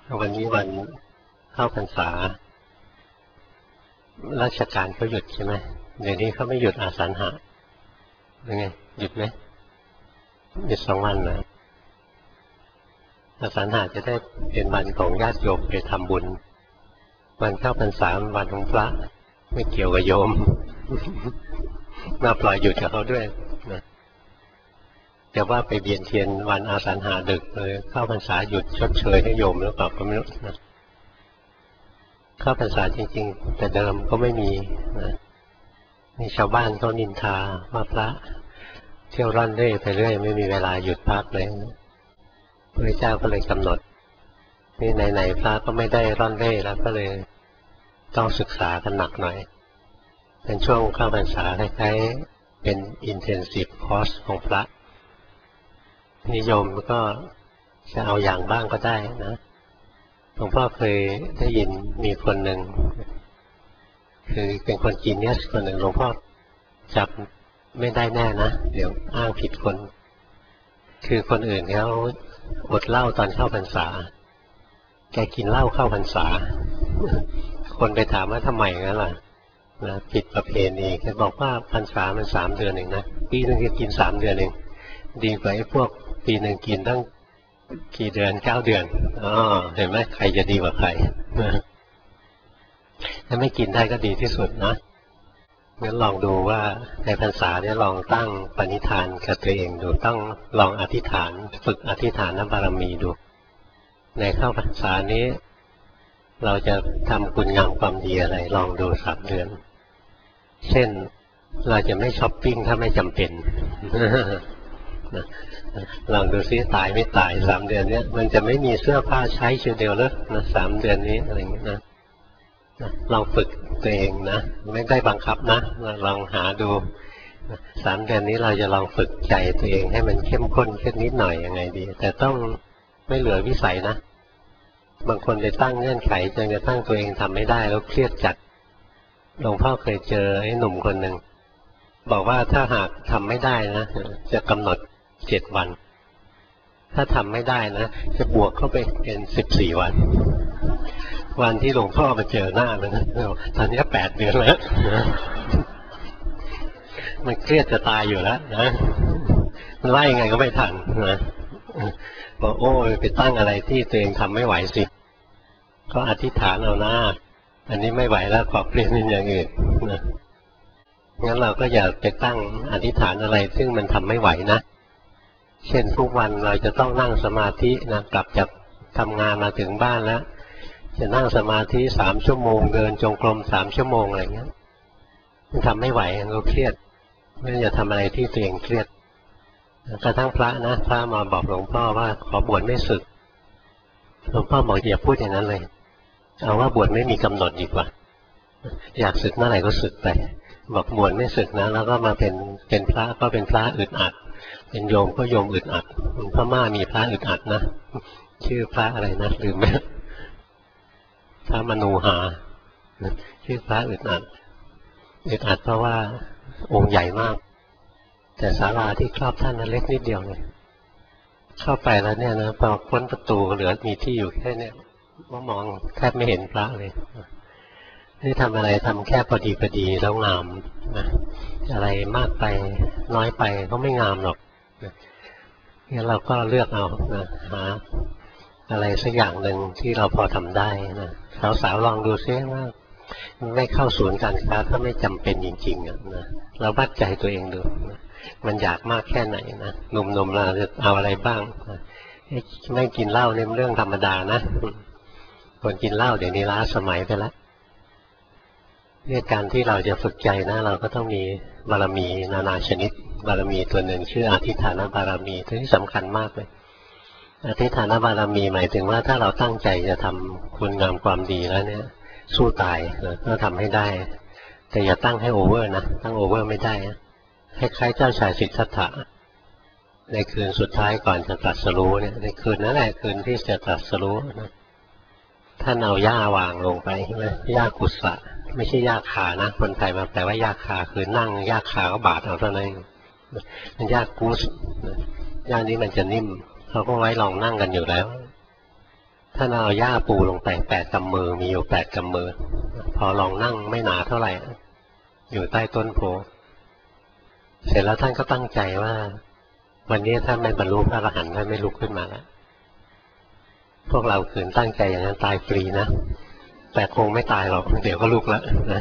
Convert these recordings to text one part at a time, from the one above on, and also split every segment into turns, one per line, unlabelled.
วันนี้วันเข้าพรรษาราชการเขาหยุดใช่ไหมเดี๋ยวนี้เขาไม่หยุดอาสาฬหะเป็นไงหยุดไหมหยุด2 วันนะอาสาฬหะจะได้เป็นวันของญาติโยมไปทำบุญวันเข้าพรรษาวันของพระไม่เกี่ยวกับโยม มาปล่อยหยุดกับเขาด้วยนะแต่ว่าไปเบียนเทียนวันอาสาฬหะดึกเลยเข้าพรรษาหยุดชดเชยให้โยมหรือเปล่าก็ไม่รู้นะเข้าพรรษาจริงๆแต่เดิมก็ไม่มีนะนี่ชาวบ้านเขานินทาว่าพระเที่ยวร่อนเร่ไปเรื่อยไม่มีเวลาหยุดพักเลยพระเจ้าก็เลยกำหนดนี่ไหนๆพระก็ไม่ได้ร่อนเร่แล้วก็เลยต้องศึกษากันหนักหน่อยเป็นช่วงเข้าพรรษาคล้ายๆเป็น intensive course ของพระนิยมก็จะเอาอย่างบ้างก็ได้นะหลวงพ่อเคยได้ยินมีคนหนึ่งคือเป็นคนจีนเนียสคนหนึ่งหลวงพ่อจับไม่ได้แน่นะเดี๋ยวอ้างผิดคนคือคนอื่นเขาอดเหล้าตอนเข้าพรรษาแกกินเหล้าเข้าพรรษาคนไปถามว่าทำไมงั้นล่ะนะผิดประเพณีแกบอกว่าพรรษามัน3 เดือนเองนะปีนึงจะกิน3 เดือนเองดีกว่าไอ้พวกปีนึงกินตั้งกี่เดือน9 เดือนเห็นไหมใครจะดีกว่าใครถ้าไม่กินได้ก็ดีที่สุดนะงั้นลองดูว่าในพรรษาเนี่ยลองตั้งปณิธานกับตัวเองดูต้องลองอธิษฐานฝึกอธิษฐานบารมีดูในเข้าพรรษานี้เราจะทำคุณงามความดีอะไรลองดู3 เดือนเช่นเราจะไม่ช้อปปิ้งถ้าไม่จำเป็นลองดูซิตายไม่ตาย3 เดือนเนี้ยมันจะไม่มีเสื้อผ้าใช้เชียวเดียวเลยนะ3 เดือนนี้อะไรอย่างเงี้ยนะลองฝึกตัวเองนะไม่ได้บังคับนะลองหาดู3 เดือนนี้เราจะลองฝึกใจตัวเองให้มันเข้มข้นขึ้นนิดหน่อยยังไงดีแต่ต้องไม่เหลือวิสัยนะบางคนไปตั้งเงื่อนไขจนกระทั่งตัวเองทำไม่ได้แล้วเครียดจัดหลวงพ่อเคยเจอไอ้หนุ่มคนหนึ่งบอกว่าถ้าหากทำไม่ได้นะจะกำหนด7 วันถ้าทำไม่ได้นะจะบวกเข้าไปเป็น14 วันวันที่หลวงพ่อมาเจอหน้ามันนะตอนนี้8 เดือนแล้วมันเครียดจะตายอยู่แล้วนะมันไล่ยังไงก็ไม่ทันนะบอกโอ้ยไปตั้งอะไรที่ตัวเองทำไม่ไหวสิก็อธิษฐานเอาหน้าอันนี้ไม่ไหวแล้วขอเปลี่ยนเป็นอย่างอื่นนะงั้นเราก็อย่าไปตั้งอธิษฐานอะไรซึ่งมันทำไม่ไหวนะเช่นทุกวันเราจะต้องนั่งสมาธินะกลับจากทำงานมาถึงบ้านแล้วจะนั่งสมาธิ3 ชั่วโมงเดินจงกรม3 ชั่วโมงอะไรเงี้ยมันทำไม่ไหวเราเครียดไม่อย่าทำอะไรที่ตัวเองเครียดกระทั่งพระนะพระมาบอกหลวงพ่อว่าขอบวชไม่สึกหลวงพ่อบอกอย่าพูดอย่างนั้นเลยเอาว่าบวชไม่มีกำหนดดีกว่าอยากสึกเมื่อไหร่ก็สึกไปบอกบวชไม่สึกนะแล้วก็มาเป็นพระก็เป็นพระอึดอัดเป็นโยมก็โยมอึดอัดพม่ามีพระอึดอัดนะชื่อพระอะไรนะลืมไหมพระมนูหาชื่อพระอึดอัดเพราะว่าองค์ใหญ่มากแต่ศาลาที่ครอบท่านนั้นเล็กนิดเดียวเลยเข้าไปแล้วเนี่ยนะพอพ้นประตูเหลือมีที่อยู่แค่นี้มองแทบไม่เห็นพระเลยนี่ทำอะไรทำแค่พอดีแล้วงามนะอะไรมากไปน้อยไปก็ไม่งามหรอกงั้นเราก็เลือกเอานะหาอะไรสักอย่างหนึ่งที่เราพอทำได้นะสาวๆลองดูซิว่าไม่เข้าศูนย์การค้าถ้าไม่จำเป็นจริงๆนะเราวัดใจตัวเองดูนะมันอยากมากแค่ไหนนะหนุ่มๆเราจะเอาอะไรบ้างไม่กินเหล้าเนี่ยเรื่องธรรมดานะคนกินเหล้าเดี๋ยวนี้ล้าสมัยไปแล้วเนี่ยการที่เราจะฝึกใจนะเราก็ต้องมีบารมีนานาชนิดบารมีตัวหนึ่งชื่ออธิษฐานบารมีที่สำคัญมากเลยอธิษฐานบารมีหมายถึงว่าถ้าเราตั้งใจจะทำคุณงามความดีแล้วเนี่ยสู้ตายก็ทำให้ได้แต่อย่าตั้งให้โอเวอร์นะตั้งโอเวอร์ไม่ได้คล้ายๆเจ้าชายสิทธัตถะในคืนสุดท้ายก่อนจะตรัสรู้เนี่ยในคืนนั้นแหละคืนที่จะตรัสรู้นะท่านเอาหญ้าวางลงไปใช่ไหมหญ้ากุศะไม่ใช่หญ้าคานะคนไทยมาแปลว่าหญ้าคาคือนั่งหญ้าคาก็บาดเอาเท่านั้นมันหญ้ากุศหญ้านี้มันจะนิ่มเขาก็ไว้ลองนั่งกันอยู่แล้วท่านเอาหญ้าปูลงไป8 กำมือมีอยู่8 กำมือพอลองนั่งไม่หนาเท่าไหร่อยู่ใต้ต้นโพเสร็จแล้วท่านก็ตั้งใจว่าวันนี้ถ้าไม่บรรลุพระอรหันต์ท่านไม่ลุกขึ้นมาแล้วพวกเราขืนตั้งใจอย่างนั้นตายฟรีนะแต่คงไม่ตายหรอกเดี๋ยวก็ลุกแล้วนะ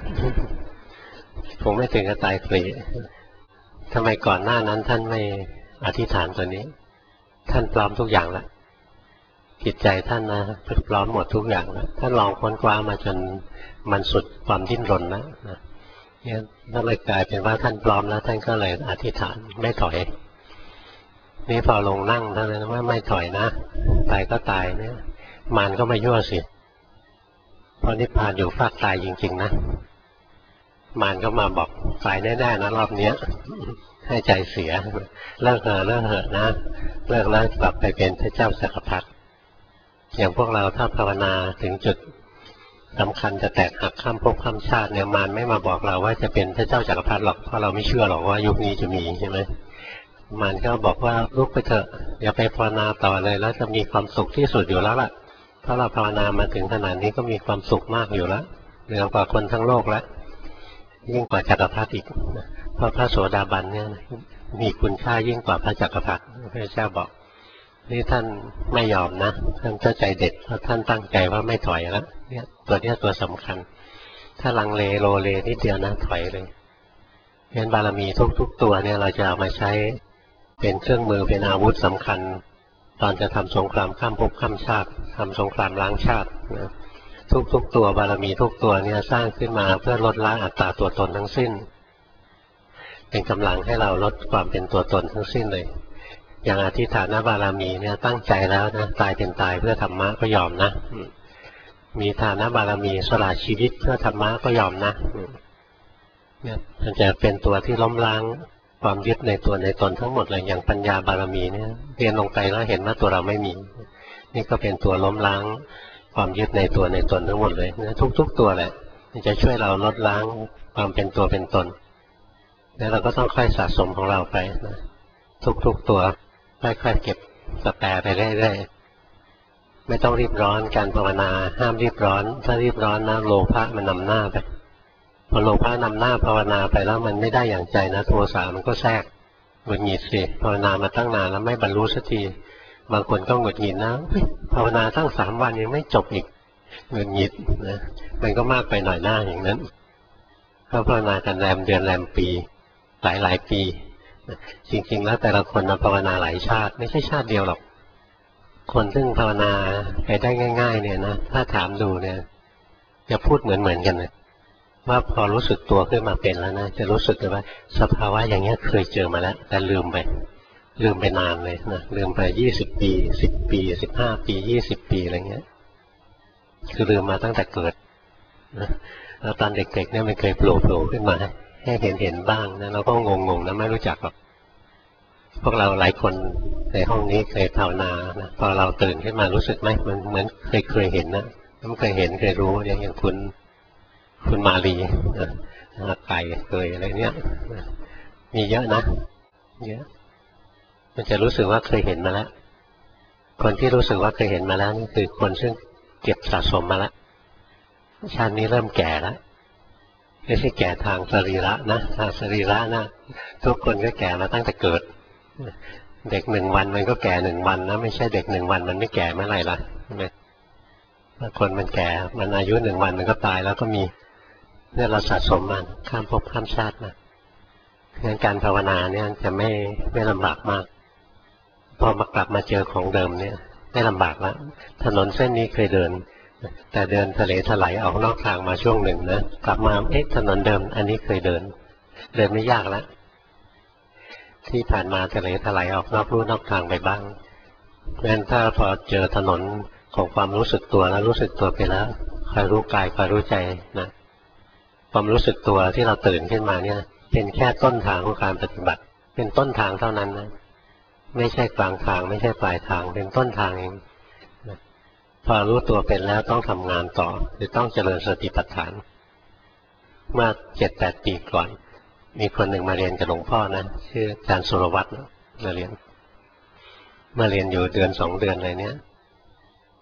คงไม่ถึงกับตายฟรีทำไมก่อนหน้านั้นท่านไม่อธิษฐานตัวนี้ท่านพร้อมทุกอย่างแล้วจิตใจท่านนะพร้อมหมดทุกอย่างแล้วท่านลองค้นคว้ามาจนมันสุดความดิ้นรนแล้วนะเนี่ยนั่นเลยกลายเป็นว่าท่านพร้อมแล้วท่านก็เลยอธิษฐานไม่ถอยนี่พอลงนั่งท่านเลยว่าไม่ถอยนะตายก็ตายเนี่ยมารก็ไม่ยั่วสิเพราะนิพพานอยู่ฟากตายจริงๆนะมารก็มาบอกตายแน่ๆนะรอบเนี้ยให้ใจเสียเลิกเถอะนะเลิกแล้วกลับไปเป็นพระเจ้าจักรพรรดิอย่างพวกเราถ้าภาวนาถึงจุดสำคัญจะแตกหักข้ามภพข้ามชาติเนี่ยมารไม่มาบอกเราว่าจะเป็นพระเจ้าจักรพรรดิหรอกเพราะเราไม่เชื่อหรอกว่ายุคนี้จะมีใช่ไหมมารก็บอกว่าลุกไปเถอะอย่าไปภาวนาต่อเลยแล้วจะมีความสุขที่สุดอยู่แล้วล่ะเพราะเราภาวนามาถึงขนาดนี้ก็มีความสุขมากอยู่แล้วเหนือกว่าคนทั้งโลกแล้วยิ่งกว่าจักรพรรดิอีกเพราะพระโสดาบันเนี่ยมีคุณค่ายิ่งกว่าพระจักรพรรดิพระเจ้าบอกนี่ท่านไม่ยอมนะท่านเจ้าใจเด็ดเพราะท่านตั้งใจว่าไม่ถอยแล้วเนี่ยตัวสำคัญถ้าลังเลโลเลนิดเดียวนะถอยเลยงั้นบารมีทุกตัวเนี่ยเราจะเอามาใช้เป็นเครื่องมือเป็นอาวุธสำคัญตอนจะทำสงครามข้ามภพข้ามชาติทำสงครามล้างชาตินะทุกตัวบารมีทุกตัวเนี่ยสร้างขึ้นมาเพื่อลดละอัตตาตัวตนทั้งสิ้นเป็นกำลังให้เราลดความเป็นตัวตนทั้งสิ้นเลยอย่างอธิษฐานบารมีเนี่ยตั้งใจแล้วนะตายเป็นตายเพื่อธรรมะก็ยอมนะมีฐานะบารมีสละชีวิตเพื่อธรรมะก็ยอมนะเนี่ยมันจะเป็นตัวที่ล้มล้างความยึดในตัวในตนทั้งหมดเลยอย่างปัญญาบารมีเนี่ยเรียนลงไปแล้วเห็นว่าตัวเราไม่มีนี่ก็เป็นตัวล้มล้างความยึดในตัวในตนทั้งหมดเลยทุกตัวแหละมันจะช่วยเราลดล้างความเป็นตัวเป็นตนแล้วเราก็ต้องค่อยสะสมของเราไปนะทุกตัวค่อยๆเก็บสแปร์ไปเรื่อยๆไม่ต้องรีบร้อนการภาวนาห้ามรีบร้อนถ้ารีบร้อนนะโลภะมันนำหน้าไปพอโลภะนำหน้าภาวนาไปแล้วมันไม่ได้อย่างใจนะโทสะมันก็แทรกหงุดหงิดสิภาวนามาตั้งนานแล้วไม่บรรลุสักทีบางคนก็หงุดหงิดนะภาวนาตั้ง3 วันยังไม่จบอีกหงุดหงิดนะมันก็มากไปหน่อยหน้าอย่างนั้นเขาภาวนากันแรมเดือนแรมปีหลายปีจริงๆแล้วแต่ละคนภาวนาหลายชาติไม่ใช่ชาติเดียวหรอกคนซึ่งภาวนาไปได้ง่ายๆเนี่ยนะถ้าถามดูเนี่ยจะพูดเหมือนกันเลยว่าพอรู้สึกตัวขึ้นมาเป็นแล้วนะจะรู้สึกเลยว่าสภาวะอย่างเงี้ยเคยเจอมาแล้วแต่ลืมไปนานเลยนะลืมไป20 ปี10 ปี15 ปี20 ปีอะไรเงี้ยคือลืมมาตั้งแต่เกิดนะแล้วตอนเด็กๆเนี่ยมันเคยโผล่ขึ้นมาให้เห็นบ้างนะเราก็งงนะไม่รู้จักหรอกพวกเราหลายคนในห้องนี้เคยภาวนานะพอเราตื่นขึ้นมารู้สึกไหมมันเหมือนเคยเห็นนะมันเคยเห็นเคยรู้อย่างคุณมาลีไก่เคยอะไรเนี้ยมีเยอะนะเยอะมันจะรู้สึกว่าเคยเห็นมาแล้วคนที่รู้สึกว่าเคยเห็นมาแล้วนี่คือคนซึ่งเก็บสะสมมาแล้วชาตินี้เริ่มแก่แล้วไม่ใช่แก่ทางสรีระนะทางสรีระนะทุกคนก็แก่มาตั้งแต่เกิดเด็ก1 วันมันก็แก่1 วันนะไม่ใช่เด็ก1 วันมันไม่แก่เมื่อไหร่ล่ะใช่ไหมคนมันแก่มันอายุ1 วันมันก็ตายแล้วก็มีเนี่ยเราสะสมมาข้ามภพข้ามชาติมางั้นการภาวนาเนี่ยจะไม่ลำบากมากพอมากลับมาเจอของเดิมเนี่ยไม่ลำบากแล้วถนนเส้นนี้เคยเดินแต่เดินทะเลถลายออกนอกทางมาช่วงหนึ่งนะกลับมาถนนเดิมอันนี้เคยเดินไม่ยากแล้วที่ผ่านมาทะเลถลายออกนอกลู่นอกทางไปบ้างงั้นถ้าพอเจอถนนของความรู้สึกตัวแล้วรู้สึกตัวไปแล้วคอยรู้กายคอยรู้ใจนะความรู้สึกตัวที่เราตื่นขึ้นมาเนี่ยเป็นแค่ต้นทางของการปฏิบัติเป็นต้นทางเท่านั้นนะไม่ใช่กลางทางไม่ใช่ปลายทางเป็นต้นทางเองนะพอรู้ตัวเป็นแล้วต้องทำงานต่อหรือต้องเจริญสติปัฏฐานเมื่อ7-8 ปีก่อนมีคนหนึ่งมาเรียนกับหลวงพ่อนะชื่ออาจารย์สุรวัตรมาเรียนอยู่1-2 เดือนอะไรเนี้ย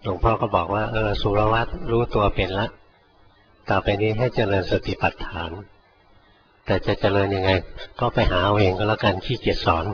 หลวงพ่อก็บอกว่าสุรวัตรรู้ตัวเป็นละต่อไปนี้ให้เจริญสติปัฏฐานแต่จะเจริญยังไงก็ไปหาเอาเองก็แล้วกันขี้เกียจสอน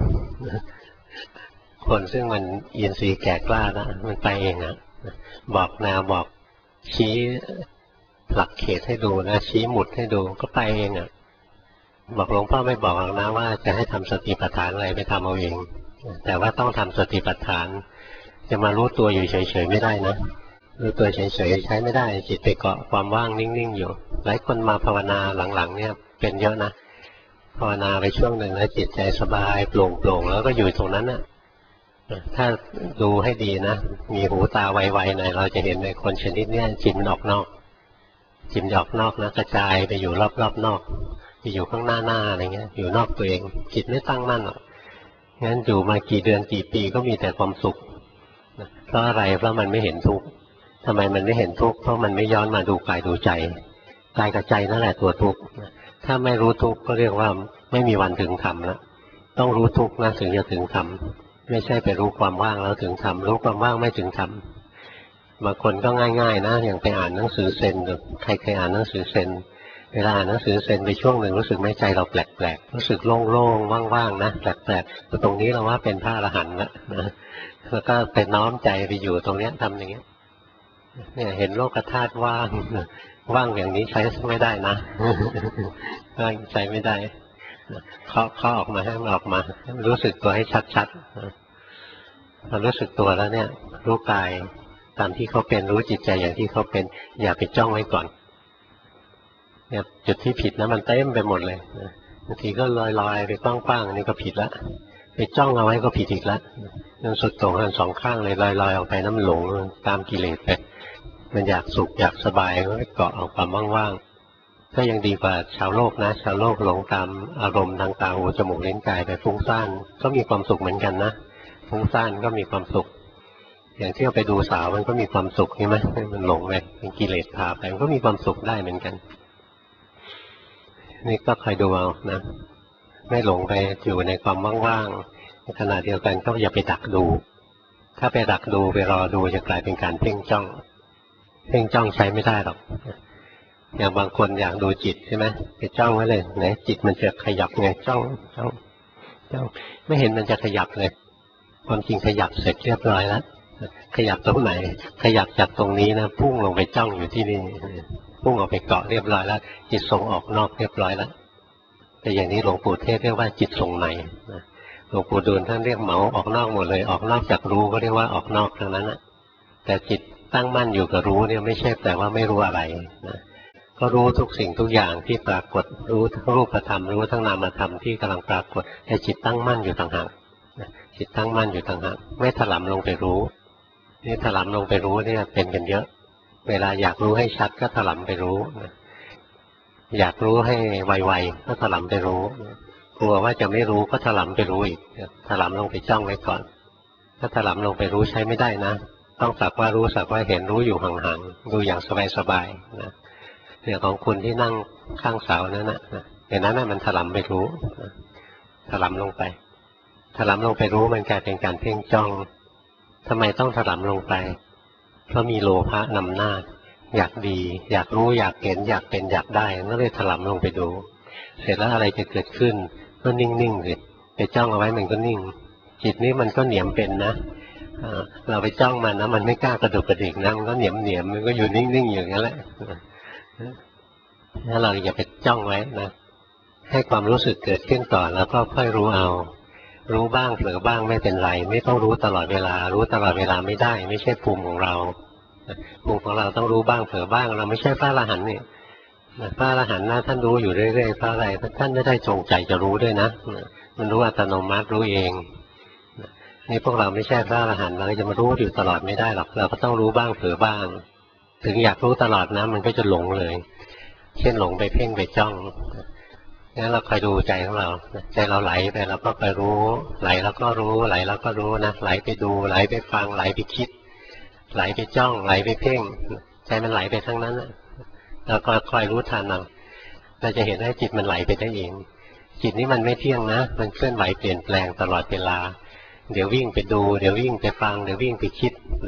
คนซึ่งมันอินทรีย์แก่กล้านะมันไปเองอ่ะบอกแนวบอกชี้หลักเขตให้ดูนะชี้หมุดให้ดูก็ไปเองอ่ะบอกหลวงพ่อไม่บอกหรอกนะว่าจะให้ทำสติปัฏฐานอะไรไปทำเอาเองแต่ว่าต้องทำสติปัฏฐานจะมารู้ตัวอยู่เฉยๆไม่ได้นะรู้ตัวเฉยๆใช้ไม่ได้จิตไปเกาะความว่างนิ่งๆอยู่หลายคนมาภาวนาหลังๆเนี่ยเป็นเยอะนะภาวนาไปช่วงหนึ่งแล้วจิตใจสบายโปร่งๆแล้วก็อยู่ตรงนั้นน่ะถ้าดูให้ดีนะมีหูตาไวๆหน่อยเราจะเห็นในคนชนิดนี้จิตมันออกนอกจิตออกนอกนะกระจายไปอยู่รอบๆนอกไปอยู่ข้างหน้าอะไรเงี้ยอยู่นอกตัวเองจิตไม่ตั้งมั่นหรอกงั้นอยู่มากี่เดือนกี่ปีก็มีแต่ความสุขเพราะอะไรเพราะมันไม่เห็นทุกข์ทำไมมันไม่เห็นทุกข์เพราะมันไม่ย้อนมาดูกายดูใจกายกับใจนั่นแหละตัวทุกข์ถ้าไม่รู้ทุกข์ก็เรียกว่าไม่มีวันถึงธรรมแล้วต้องรู้ทุกข์นะถึงจะถึงธรรมไม่ใช่ไปรู้ความว่างแล้วถึงธรรมรู้ความว่างไม่ถึงธรรมบางคนก็ง่ายๆนะอย่างไปอ่านหนังสือเซนดูใครเคยอ่านหนังสือเซนเวลาอ่านหนังสือเซนไปช่วงหนึ่งรู้สึกไม่ใจเราแปลกๆรู้สึกโล่งๆว่างๆนะแปลกๆแต่ตรงนี้เราว่าเป็นพระอรหันต์แล้วนะแล้วก็เป็นน้อมใจไปอยู่ตรงนี้ทำอย่างเงี้ยเนี่ยเห็นโลกธาตุว่างว่างอย่างนี้ใช้ไม่ได้นะว่างใช้ไม่ได้เคาะออกมาให้มันออกมารู้สึกตัวให้ชัดๆพอรู้สึกตัวแล้วเนี่ยรู้กายตามที่เขาเป็นรู้จิตใจอย่างที่เขาเป็นอย่าไปจ้องไว้ก่อนเนี่ยจุดที่ผิดนะมันเต็มไปหมดเลยบางทีก็ลอยๆไปกว้างๆนี่ก็ผิดละไปจ้องเอาไว้ก็ผิดอีกละมันสุดโต่งกันสองข้างเลยลอยๆออกไปน้ำหลงตามกิเลสไปมันอยากสุขอยากสบายก็เกาะเอาความว่างๆก็ยังดีกว่าชาวโลกนะชาวโลกหลงตามอารมณ์ทางตาหูจมูกลิ้นกายไปฟุ้งซ่านก็มีความสุขเหมือนกันนะฟุ้งซ่านก็มีความสุขอย่างที่เราไปดูสาวมันก็มีความสุขใช่ไหมมันหลงไปเป็นกิเลสพาไปมันก็มีความสุขได้เหมือนกันนี่ก็คอยดูเอานะไม่หลงไปอยู่ในความว่างๆในขณะเดียวกันก็อย่าไปดักดูถ้าไปดักดูไปรอดูจะกลายเป็นการเพ่งจ้องเพ่งจ้องใช้ไม่ได้หรอกอย่างบางคนอยากดูจิตใช่ไหมไปจ้องไว้เลยไหนจิตมันจะขยับไงจ้องไม่เห็นมันจะขยับเลยความจริงขยับเสร็จเรียบร้อยแล้วขยับตรงไหนขยับจากตรงนี้นะพุ่งลงไปจ้องอยู่ที่นี่พุ่งออกไปเกาะเรียบร้อยแล้วจิตส่งออกนอกเรียบร้อยแล้วแต่อย่างนี้หลวงปู่เทศเรียกว่าจิตส่งในหลวงปู่ดูลท่านเรียกเหมาออกนอกหมดเลยออกนอกจากรู้ก็เรียกว่าออกนอกทั้งนั้นนะแต่จิตตั้งมั่นอยู่กับรู้เนี่ยไม่ใช่แต่ว่าไม่รู้อะไรนะก็รู้ทุกสิ่งทุกอย่างที่ปรากฏรู้ทั้งรูปธรรมรู้ทั้งนามธรรมที่กำลังปรากฏแต่จิตตั้งมั่นอยู่ต่างหากจิตตั้งมั่นอยู่ต่างหากไม่ถลำลงไปรู้นี่ถลำลงไปรู้เนี่ยเป็นกันเยอะเวลาอยากรู้ให้ชัดก็ถลำไปรู้อยากรู้ให้ไวๆก็ถลำไปรู้กลัวว่าจะไม่รู้ก็ถลำไปรู้อีกถลำลงไปจ้องไว้ก่อนถ้าถลำลงไปรู้ใช้ไม่ได้นะต้องสักว่ารู้สักว่าเห็นรู้อยู่ห่างๆดูอย่างสบายๆนะเนี่ยของคุณที่นั่งข้างเสานั่นนะอย่างนั้นมันถลำไปรู้ถลำลงไปถลำลงไปรู้มันกลายเป็นการเพ่งจ้องทำไมต้องถลำลงไปเพราะมีโลภะนำหน้าอยากดีอยากรู้อยากเห็นอยากเป็นอยากได้ก็เลยถลำลงไปดูเสร็จแล้วอะไรจะเกิดขึ้นก็นิ่งๆเลยไปจ้องเอาไว้มันก็นิ่งจิตนี้มันก็เหนียมเป็นนะเราไปจ้องมันนะมันไม่กล้ากระดุกกระดิกนะมันก็เหนียมมันก็อยู่นิ่งๆอย่างนั้นแหละถ้าเราอย่าไปจ้องไว้นะให้ความรู้สึกเกิดขึ้นก่อนแล้วก็ค่อยรู้เอารู้บ้างเผลอบ้างไม่เป็นไรไม่ต้องรู้ตลอดเวลารู้ตลอดเวลาไม่ได้ไม่ใช่ภูมิของเราภูมิของเราต้องรู้บ้างเผลอบ้างเราไม่ใช่พระอรหันต์นี่พระอรหันต์นะท่านรู้อยู่เรื่อยๆเพราะอะไรท่านไม่ได้จงใจจะรู้ด้วยนะมันรู้อัตโนมัติรู้เองนี่พวกเราไม่ใช่พระอรหันต์เราจะมารู้อยู่ตลอดไม่ได้หรอกเราก็ต้องรู้บ้างเผลอบ้างถึงอยากรู้ตลอดนะมันก็จะหลงเลยเช่นหลงไปเพ่งไปจ้องงั้นเราคอยดูใจของเราใจเราไหลไปเราก็ไปรู้ไหลแล้วก็รู้ไหลแล้วก็รู้นะไหลไปดูไหลไปฟังไหลไปคิดไหลไปจ้องไหลไปเพ่งใจมันไหลไปทั้งนั้นแล้วก็คอยรู้ทันเราจะเห็นว่าจิตมันไหลไปได้เองจิตนี้มันไม่เที่ยงนะมันเคลื่อนไหวเปลี่ยนแปลงตลอดเวลาเดี๋ยววิ่งไปดูเดี๋ยววิ่งไปฟังเดี๋ยววิ่งไปคิด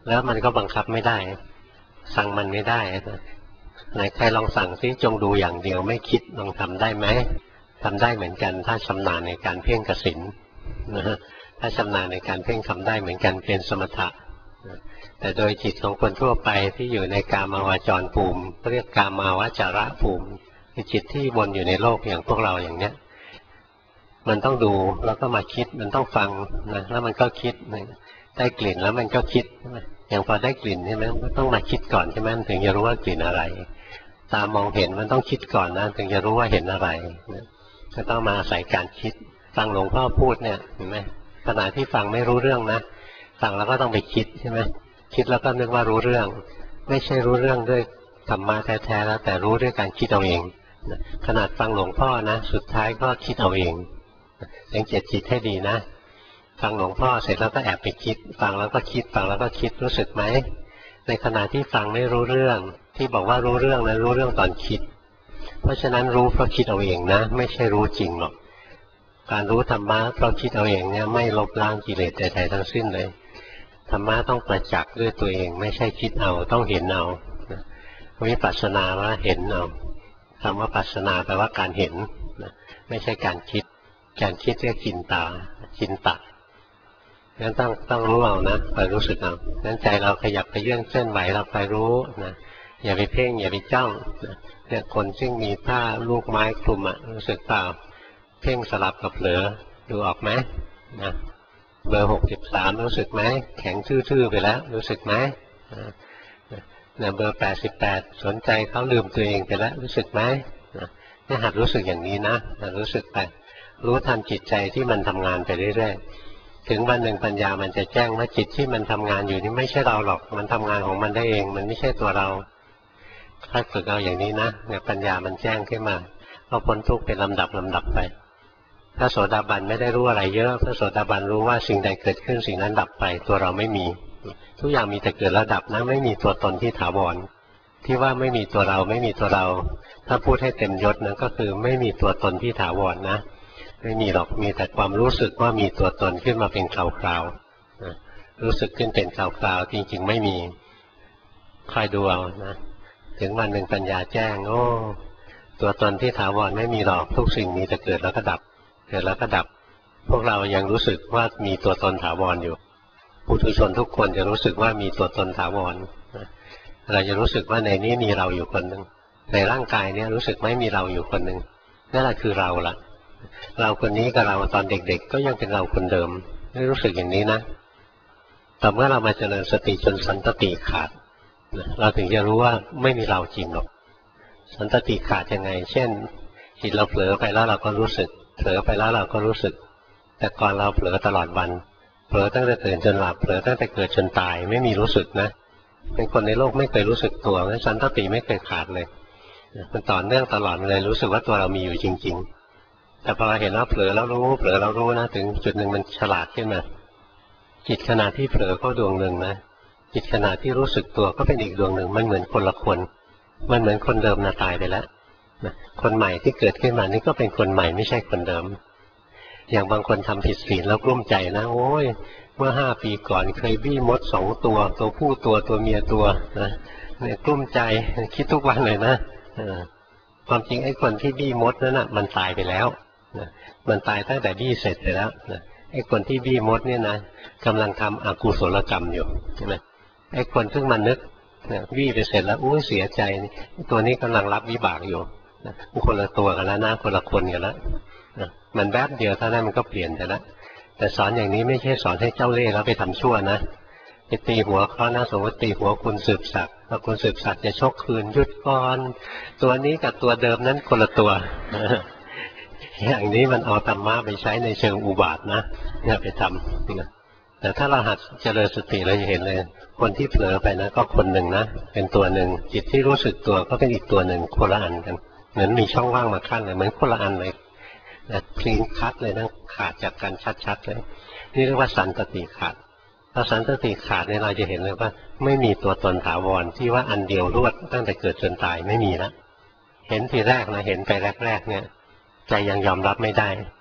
แล้วมันก็บังคับไม่ได้สั่งมันไม่ได้ไหนใครลองสั่งซิจงดูอย่างเดียวไม่คิดลองทำได้ไหมทำได้เหมือนกันถ้าชำนาญในการเพ่งกสิณนะถ้าชำนาญในการเพ่งทำได้เหมือนกันเป็นสมถะแต่โดยจิตของคนทั่วไปที่อยู่ในกามาวจรภูมิเรียกกามาวจระภูมิคือจิตที่วนอยู่ในโลกอย่างพวกเราอย่างเนี้ยมันต้องดูแล้วก็มาคิดมันต้องฟังนะแล้วมันก็คิดได้กลิ่นแล้วมันก็คิดอย่างพอได้กลิ่นใช่ไหมมันต้องมาคิดก่อนใช่ไหมถึงจะรู้ว่ากลิ่นอะไรตามองเห็นมันต้องคิดก่อนนะถึงจะรู้ว่าเห็นอะไรก็ต้องมาอาศัยการคิดฟังหลวงพ่อพูดเนี่ยเห็นไหมขณะที่ฟังไม่รู้เรื่องนะฟังแล้วก็ต้องไปคิดใช่ไหมคิดแล้วก็นึกว่ารู้เรื่องไม่ใช่รู้เรื่องด้วยธรรมะแท้ๆแล้วแต่รู้ด้วยการคิดเอาเองขนาดฟังหลวงพ่อนะสุดท้ายก็คิดเอาเองสังเกตจิตให้ดีนะฟังหลวงพ่อเสร็จแล้วก็แอบไปคิดฟังแล้วก็คิดฟังแล้วก็คิดรู้สึกไหมในขณะที่ฟังไม่รู้เรื่องที่บอกว่ารู้เรื่องนะรู้เรื่องตอนคิดเพราะฉะนั้นรู้เพราะคิดเอาเองนะไม่ใช่รู้จริงหรอกการรู้ธรรมะเพราะคิดเอาเองเนี่ยไม่ลบล้างกิเลสใดๆทั้งสิ้นเลยธรรมะต้องประจักษ์ด้วยตัวเองไม่ใช่คิดเอาต้องเห็นเอาวิปัสสนาว่าเห็นเอาคำว่าปัสสนาแปลว่าการเห็นไม่ใช่การคิดการคิดเรียกจินตาจินตะงั้นต้องรู้เอานะคอยรู้สึกเอางั้นใจเราขยับไปเยื่องเคลื่อนไหวเราคอยรู้นะอย่าไปเพ่งอย่าไปจ้องเนี่ยคนซึ่งมีผ้าลูกไม้คลุมอ่ะรู้สึกเปล่าเพ่งสลับกับเผลอดูออกไหมนะเบอร์63รู้สึกไหมแข็งทื่อๆไปแล้วรู้สึกไหมเนี่ยเบอร์88สนใจเขาลืมตัวเองไปแล้วรู้สึกไหมเนี่ยหัดรู้สึกอย่างนี้นะหัดรู้สึกไปรู้ทันจิตใจที่มันทำงานไปเรื่อยๆถึงวันหนึ่งปัญญามันจะแจ้งว่าจิตที่มันทำงานอยู่นี่ไม่ใช่เราหรอกมันทำงานของมันได้เองมันไม่ใช่ตัวเราถ้าฝึกเอาอย่างนี้นะเนี่ยปัญญามันแจ้งขึ้นมาก็พ้นทุกข์เป็นลำดับไปพระโสดาบันไม่ได้รู้อะไรเยอะพระโสดาบันรู้ว่าสิ่งใดเกิดขึ้นสิ่งนั้นดับไปตัวเราไม่มีทุกอย่างมีแต่เกิดแล้วดับนะไม่มีตัวตนที่ถาวรที่ว่าไม่มีตัวเราไม่มีตัวเราถ้าพูดให้เต็มยศนะก็คือไม่มีตัวตนที่ถาวรนะไม่มีหรอกมีแต่ความรู้สึกว่ามีตัวตนขึ้นมาเป็นคราวๆรู้สึกขึ้นเป็นคราวๆจริงๆไม่มีคอยดูเอานะถึงวันหนึ่งปัญญาแจ้งโอ้ตัวตนที่ถาวรไม่มีหรอกทุกสิ่งมีแต่เกิดแล้วก็ดับเกิดแล้วก็ดับพวกเรายังรู้สึกว่ามีตัวตนถาวรอยู่ปุถุชนทุกคนจะรู้สึกว่ามีตัวตนถาวรเราจะรู้สึกว่าในนี้มีเราอยู่คนหนึ่งในร่างกายเนี่ยรู้สึกไม่มีเราอยู่คนหนึ่งนั่นแหละคือเราละเราคนนี้กับเราตอนเด็กๆก็ยังเป็นเราคนเดิมไม่รู้สึกอย่างนี้นะแต่เมื่อเรามาเจริญสติจนสันตติขาดเราถึงจะรู้ว่าไม่มีเราจริงหรอกสันตติขาดยังไงเช่นจิตเราเผลอไปแล้วเราก็รู้สึกเผลอไปแล้วเราก็รู้สึกแต่ก่อนเราเผลอตลอดวันเผลอตั้งแต่ตื่นจนหลับเผลอตั้งแต่เกิดจนตายไม่มีรู้สึกนะเป็นคนในโลกไม่เคยรู้สึกตัวสันตติไม่เคยขาดเลยมันต่อเนื่องตลอดเลยรู้สึกว่าตัวเรามีอยู่จริงๆแต่พอเห็นว่าเผลอแล้วรู้เผลอแล้วรู้นะถึงจุดหนึ่งมันฉลาดขึ้นมาจิตขณะที่เผลอก็ดวงหนึ่งนะจิตขณะที่รู้สึกตัวก็เป็นอีกดวงหนึ่งมันเหมือนคนละคนมันเหมือนคนเดิมนะตายไปแล้วคนใหม่ที่เกิดขึ้นมานี่ก็เป็นคนใหม่ไม่ใช่คนเดิมอย่างบางคนทำผิดศีลแล้วกลุ้มใจนะโอ้ยเมื่อ5 ปีก่อนเคยบี้มด2 ตัวตัวผู้ตัวเมียตัวนะเนี่ยกลุ้มใจคิดทุกวันเลยนะความจริงไอ้คนที่บี้มดนั่นน่ะมันตายไปแล้วนะมันตายตั้งแต่บี้เสร็จไปแล้วนะไอ้คนที่บี้มดเนี่ยนะกำลังทำอกุศลกรรมอยู่ใช่ไหมไอ้คนเพิ่งมานึกบี้ไปเสร็จแล้วอุ้ยเสียใจตัวนี้กำลังรับวิบากอยู่คนละตัวกันแล้วนะคนละคนกันแล้วมันแป๊บเดียวเท่านั้นมันก็เปลี่ยนไปแล้วแต่สอนอย่างนี้ไม่ใช่สอนให้เจ้าเล่ห์แล้วไปทำชั่วนะไปตีหัวเขานะสมมติตีหัวคุณสืบศักดิ์ถ้าคุณสืบศักดิ์จะชกคืนหยุดก่อนตัวนี้กับตัวเดิมนั้นคนละตัวอย่างนี้มันเอาธรรมะไปใช้ในเชิงอุบาทนะอย่าไปทำแต่ถ้าเราหัดเจริญสติเราจะเห็นเลยคนที่เผลอไปนะก็คนหนึ่งนะเป็นตัวหนึ่งจิตที่รู้สึกตัวก็เป็นอีกตัวหนึ่งคนละอันกันเหมือนมีช่องว่างมาขั้นเลยเหมือนคนละอันเลยคลีนคัทเลยนะขาดจากกันชัดๆเลยนี่เรียกว่าสันตติขาดถ้าสันตติขาดเนี่ยเราจะเห็นเลยว่าไม่มีตัวตนถาวรที่ว่าอันเดียวรวดตั้งแต่เกิดจนตายไม่มีแล้วเห็นทีแรกนะเห็นไปแรกๆเนี่ยใจยังยอมรับไม่ได้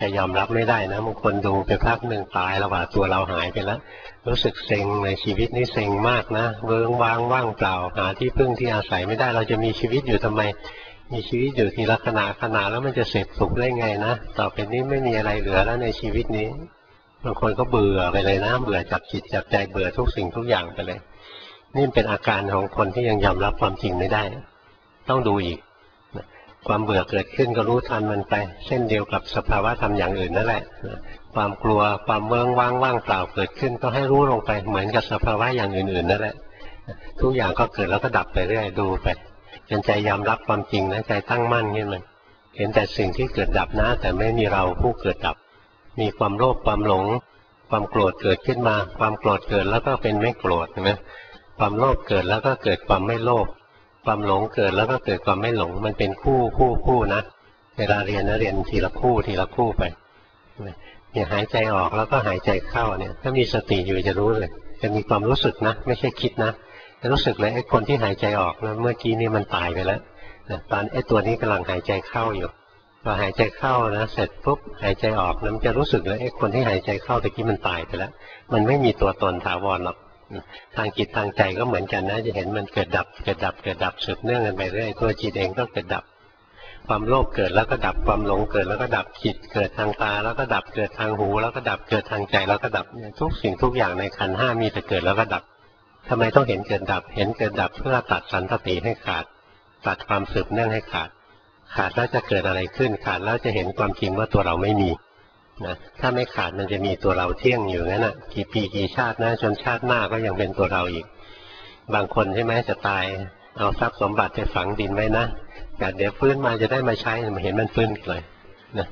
จะยอมรับไม่ได้นะบางคนดูไปพักหนึ่งตายแล้วว่าตัวเราหายไปแล้วรู้สึกเซ็งในชีวิตนี้เซ็งมากนะเวิ้งว้างว่างเปล่าหาที่พึ่งที่อาศัยไม่ได้เราจะมีชีวิตอยู่ทำไมมีชีวิตอยู่ทีละขณะแล้วมันจะเสพสุขได้ไงนะต่อไปนี้ไม่มีอะไรเหลือแล้วในชีวิตนี้บางคนก็เบื่อไปเลยนะเบื่อจับจิตจับใจเบื่อทุกสิ่งทุกอย่างไปเลยนี่เป็นอาการของคนที่ยังยอมรับความจริงไม่ได้ต้องดูอีกความเบื่อเกิดขึ้นก็รู้ทันมันไปเช่นเดียวกับสภาวะธรรมอย่างอื่นนั่นแหละความกลัวความเมืองว่างเปล่าเกิดขึ้นก็ให้รู้ลงไปเหมือนกับสภาวะอย่างอื่นนั่นแหละทุกอย่างก็เกิดแล้วก็ดับไปเรื่อยดูไปจนใจยอมรับความจริงนะใจตั้งมั่นขึ้นมาเห็นแต่สิ่งที่เกิดดับนะแต่ไม่มีเราผู้เกิดดับมีความโลภความหลงความโกรธเกิดขึ้นมาความโกรธเกิดแล้วก็เป็นไม่โกรธนะความโลภเกิดแล้วก็เกิดความไม่โลภความหลงเกิดแล้วก็เกิดความไม่หลงมันเป็นคู่นะเวลาเรียนนะเรียนทีละคู่ไปเนี่ยหายใจออกแล้วก็หายใจเข้าเนี่ยถ้ามีสติอยู่จะรู้เลยจะมีความรู้สึกนะไม่ใช่คิดนะจะรู้สึกเลยไอ้คนที่หายใจออกนะเมื่อกี้นี่มันตายไปแล้วตอนไอ้ตัวนี้กำลังหายใจเข้าอยู่พอหายใจเข้านะเสร็จปุ๊บหายใจออกนะมันจะรู้สึกเลยไอ้คนที่หายใจเข้าตะกี้มันตายไปแล้วมันไม่มีตัวตนถาวรหรอกทางจิตทางใจก็เหมือนกันนะจะเห็นมันเกิดดับสืบเนื่องกันไปเรื่อยตัวจิตเองก็เกิดดับความโลภเกิดแล้วก็ดับความหลงเกิดแล้วก็ดับจิตเกิดทางตาแล้วก็ดับเกิดทางหูแล้วก็ดับเกิดทางใจแล้วก็ดับทุกสิ่งทุกอย่างในขันธ์ห้ามีแต่เกิดแล้วก็ดับทำไมต้องเห็นเกิดดับเห็นเกิดดับเพื่อตัดสันตติให้ขาดตัดความสืบเนื่องให้ขาดแล้วจะเกิดอะไรขึ้นขาดแล้วจะเห็นความจริงว่าตัวเราไม่มีนะถ้าไม่ขาดมันจะมีตัวเราเที่ยงอยู่นั่นน่ะกี่ปีกี่ชาตินะจนชาติหน้าก็ยังเป็นตัวเราอีกบางคนใช่ไหมจะตายเอาทรัพย์สมบัติไปฝังดินไว้นะแต่เดี๋ยวฟื้นมาจะได้มาใช้เห็นมันฟื้นเลยนะ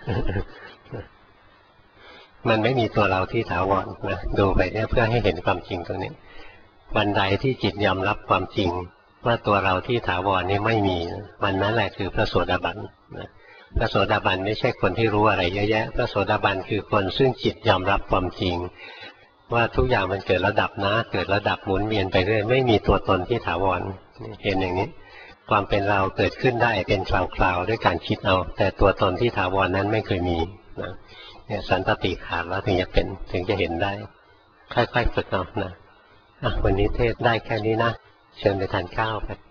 มันไม่มีตัวเราที่ถาวรนะดูไปเนี่ยเพื่อให้เห็นความจริงตรงนี้วันใดที่จิตยอมรับความจริงว่าตัวเราที่ถาวรนี่ไม่มีวันนั้นแหละคือพระโสดาบันนะพระโสดาบันไม่ใช่คนที่รู้อะไรเยอะแยะพระโสดาบันคือคนซึ่งจิตยอมรับความจริงว่าทุกอย่างมันเกิดระดับนะเกิดระดับหมุนเวียนไปเรื่อยไม่มีตัวตนที่ถาวรเห็นอย่างนี้ความเป็นเราเกิดขึ้นได้เป็นคราวๆด้วยการคิดเอาแต่ตัวตนที่ถาวรนั้นไม่เคยมีนะเนี่ยสันตติขาดแล้วถึงจะเป็นถึงจะเห็นได้ค่อยๆฝึกเอานะวันนี้เทศได้แค่นี้นะเชิญไปทานข้าวไป